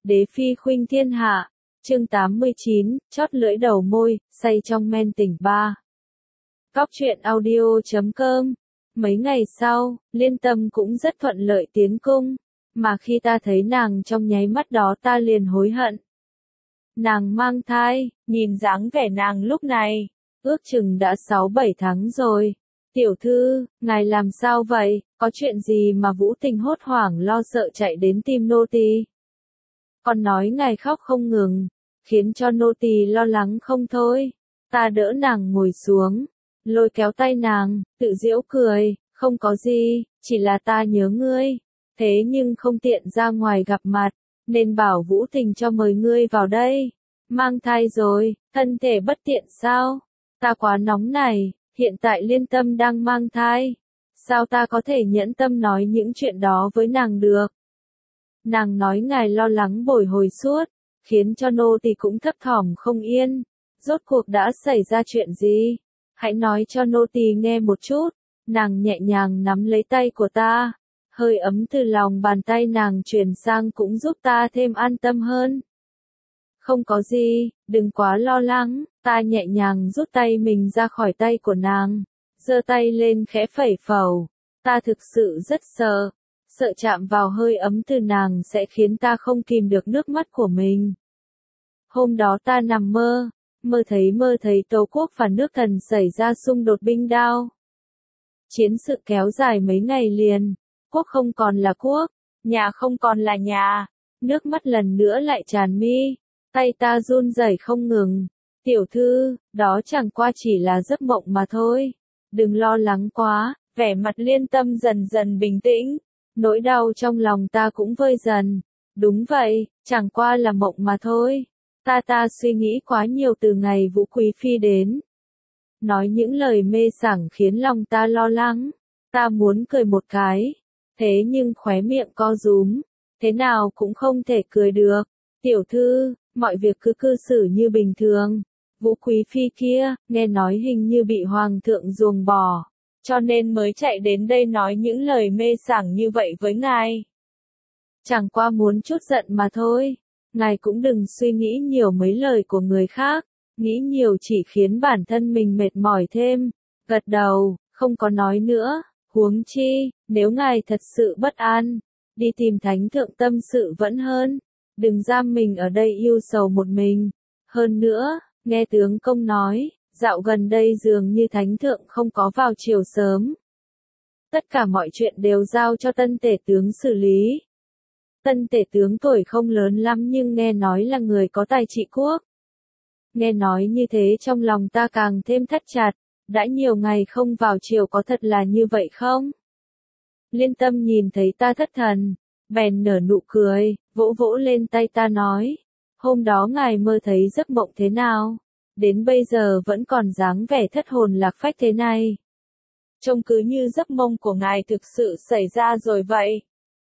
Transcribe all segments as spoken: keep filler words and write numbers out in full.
Đế phi khuynh thiên hạ, chương tám mươi chín, chót lưỡi đầu môi, say trong men tình ba. Góc truyện audio chấm com. Mấy ngày sau, Liên Tâm cũng rất thuận lợi tiến cung, mà khi ta thấy nàng trong nháy mắt đó ta liền hối hận. Nàng mang thai, nhìn dáng vẻ nàng lúc này, ước chừng đã sáu bảy tháng rồi. Tiểu thư, ngài làm sao vậy, có chuyện gì mà Vũ Tình hốt hoảng lo sợ chạy đến tìm nô tỳ? Còn nói ngài khóc không ngừng, khiến cho nô tỳ lo lắng không thôi. Ta đỡ nàng ngồi xuống, lôi kéo tay nàng, tự giễu cười, không có gì, chỉ là ta nhớ ngươi, thế nhưng không tiện ra ngoài gặp mặt, nên bảo Vũ Tình cho mời ngươi vào đây. Mang thai rồi, thân thể bất tiện sao? Ta quá nóng này, hiện tại Liên Tâm đang mang thai. Sao ta có thể nhẫn tâm nói những chuyện đó với nàng được? Nàng nói ngài lo lắng bồi hồi suốt, khiến cho nô tỳ cũng thấp thỏm không yên. Rốt cuộc đã xảy ra chuyện gì? Hãy nói cho nô tỳ nghe một chút. Nàng nhẹ nhàng nắm lấy tay của ta, hơi ấm từ lòng bàn tay nàng truyền sang cũng giúp ta thêm an tâm hơn. Không có gì, đừng quá lo lắng, ta nhẹ nhàng rút tay mình ra khỏi tay của nàng, giơ tay lên khẽ phẩy phẩu. Ta thực sự rất sợ, sợ chạm vào hơi ấm từ nàng sẽ khiến ta không kìm được nước mắt của mình. Hôm đó ta nằm mơ, mơ thấy mơ thấy Tâu Quốc và nước Thần xảy ra xung đột binh đao. Chiến sự kéo dài mấy ngày liền, quốc không còn là quốc, nhà không còn là nhà, nước mắt lần nữa lại tràn mi, tay ta run rẩy không ngừng. Tiểu thư, đó chẳng qua chỉ là giấc mộng mà thôi, đừng lo lắng quá. Vẻ mặt Liên Tâm dần dần bình tĩnh, nỗi đau trong lòng ta cũng vơi dần. Đúng vậy, chẳng qua là mộng mà thôi. Ta ta suy nghĩ quá nhiều từ ngày Vũ Quý Phi đến. Nói những lời mê sảng khiến lòng ta lo lắng. Ta muốn cười một cái, thế nhưng khóe miệng co rúm, thế nào cũng không thể cười được. Tiểu thư, mọi việc cứ cư xử như bình thường. Vũ Quý Phi kia, nghe nói hình như bị Hoàng thượng ruồng bỏ, cho nên mới chạy đến đây nói những lời mê sảng như vậy với ngài. Chẳng qua muốn chút giận mà thôi. Ngài cũng đừng suy nghĩ nhiều mấy lời của người khác, nghĩ nhiều chỉ khiến bản thân mình mệt mỏi thêm. Gật đầu, không có nói nữa, huống chi, nếu ngài thật sự bất an, đi tìm thánh thượng tâm sự vẫn hơn, đừng giam mình ở đây yêu sầu một mình. Hơn nữa, nghe tướng công nói, dạo gần đây dường như thánh thượng không có vào triều sớm. Tất cả mọi chuyện đều giao cho tân tể tướng xử lý. Tân tể tướng tuổi không lớn lắm nhưng nghe nói là người có tài trị quốc. Nghe nói như thế trong lòng ta càng thêm thắt chặt, đã nhiều ngày không vào triều có thật là như vậy không? Liên Tâm nhìn thấy ta thất thần, bèn nở nụ cười, vỗ vỗ lên tay ta nói, hôm đó ngài mơ thấy giấc mộng thế nào? Đến bây giờ vẫn còn dáng vẻ thất hồn lạc phách thế này. Trông cứ như giấc mộng của ngài thực sự xảy ra rồi vậy.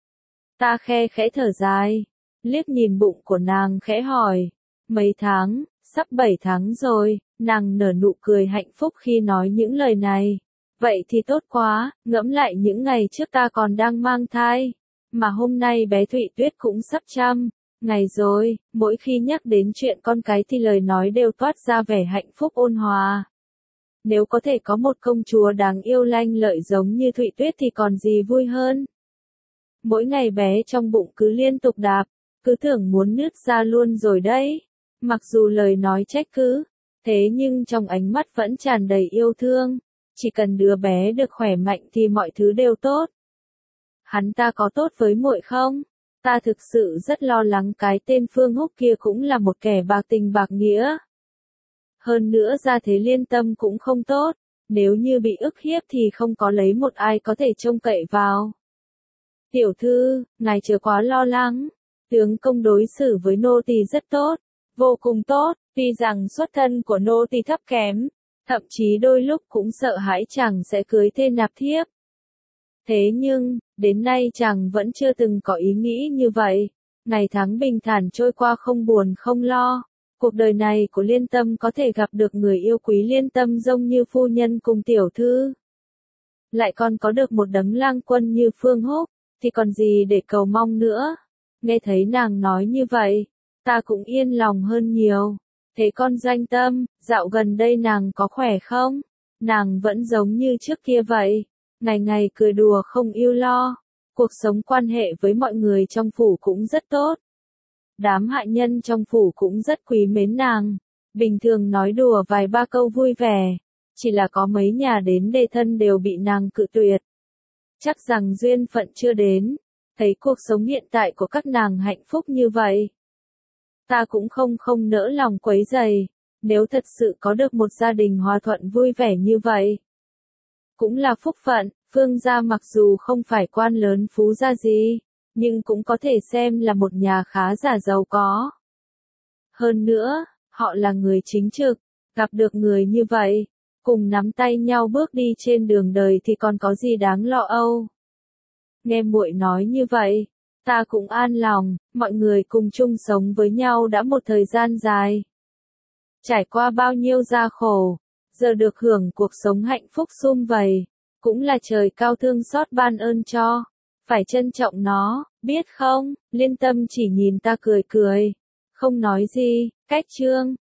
Ta khe khẽ thở dài, liếc nhìn bụng của nàng khẽ hỏi, mấy tháng, sắp bảy tháng rồi. Nàng nở nụ cười hạnh phúc khi nói những lời này. Vậy thì tốt quá, ngẫm lại những ngày trước ta còn đang mang thai, mà hôm nay bé Thụy Tuyết cũng sắp trăm ngày rồi, mỗi khi nhắc đến chuyện con cái thì lời nói đều toát ra vẻ hạnh phúc ôn hòa. Nếu có thể có một công chúa đáng yêu lanh lợi giống như Thụy Tuyết thì còn gì vui hơn. Mỗi ngày bé trong bụng cứ liên tục đạp, cứ tưởng muốn nứt ra luôn rồi đấy. Mặc dù lời nói trách cứ, thế nhưng trong ánh mắt vẫn tràn đầy yêu thương. Chỉ cần đứa bé được khỏe mạnh thì mọi thứ đều tốt. Hắn ta có tốt với muội không? Ta thực sự rất lo lắng cái tên Phương Húc kia cũng là một kẻ bạc tình bạc nghĩa. Hơn nữa ra thế Liên Tâm cũng không tốt, nếu như bị ức hiếp thì không có lấy một ai có thể trông cậy vào. Tiểu thư, ngài chớ quá lo lắng, tướng công đối xử với nô tỳ rất tốt, vô cùng tốt, tuy rằng xuất thân của nô tỳ thấp kém, thậm chí đôi lúc cũng sợ hãi chàng sẽ cưới thê nạp thiếp. Thế nhưng, đến nay chàng vẫn chưa từng có ý nghĩ như vậy. Ngày tháng bình thản trôi qua không buồn không lo. Cuộc đời này của Liên Tâm có thể gặp được người yêu quý Liên Tâm giống như phu nhân cùng tiểu thư. Lại còn có được một đấng lang quân như Phương Húc, thì còn gì để cầu mong nữa. Nghe thấy nàng nói như vậy, ta cũng yên lòng hơn nhiều. Thế con Doanh Tâm, dạo gần đây nàng có khỏe không? Nàng vẫn giống như trước kia vậy, ngày ngày cười đùa không ưu lo. Cuộc sống quan hệ với mọi người trong phủ cũng rất tốt. Đám hạ nhân trong phủ cũng rất quý mến nàng. Bình thường nói đùa vài ba câu vui vẻ. Chỉ là có mấy nhà đến đề thân đều bị nàng cự tuyệt. Chắc rằng duyên phận chưa đến. Thấy cuộc sống hiện tại của các nàng hạnh phúc như vậy, ta cũng không không nỡ lòng quấy rầy. Nếu thật sự có được một gia đình hòa thuận vui vẻ như vậy, cũng là phúc phận. Phương gia mặc dù không phải quan lớn phú gia gì, nhưng cũng có thể xem là một nhà khá giả giàu có. Hơn nữa, họ là người chính trực, gặp được người như vậy, cùng nắm tay nhau bước đi trên đường đời thì còn có gì đáng lo âu. Nghe muội nói như vậy, ta cũng an lòng. Mọi người cùng chung sống với nhau đã một thời gian dài, trải qua bao nhiêu gian khổ, giờ được hưởng cuộc sống hạnh phúc sum vầy, cũng là trời cao thương xót ban ơn cho, phải trân trọng nó, biết không? Liên Tâm chỉ nhìn ta cười cười, không nói gì. Cách chương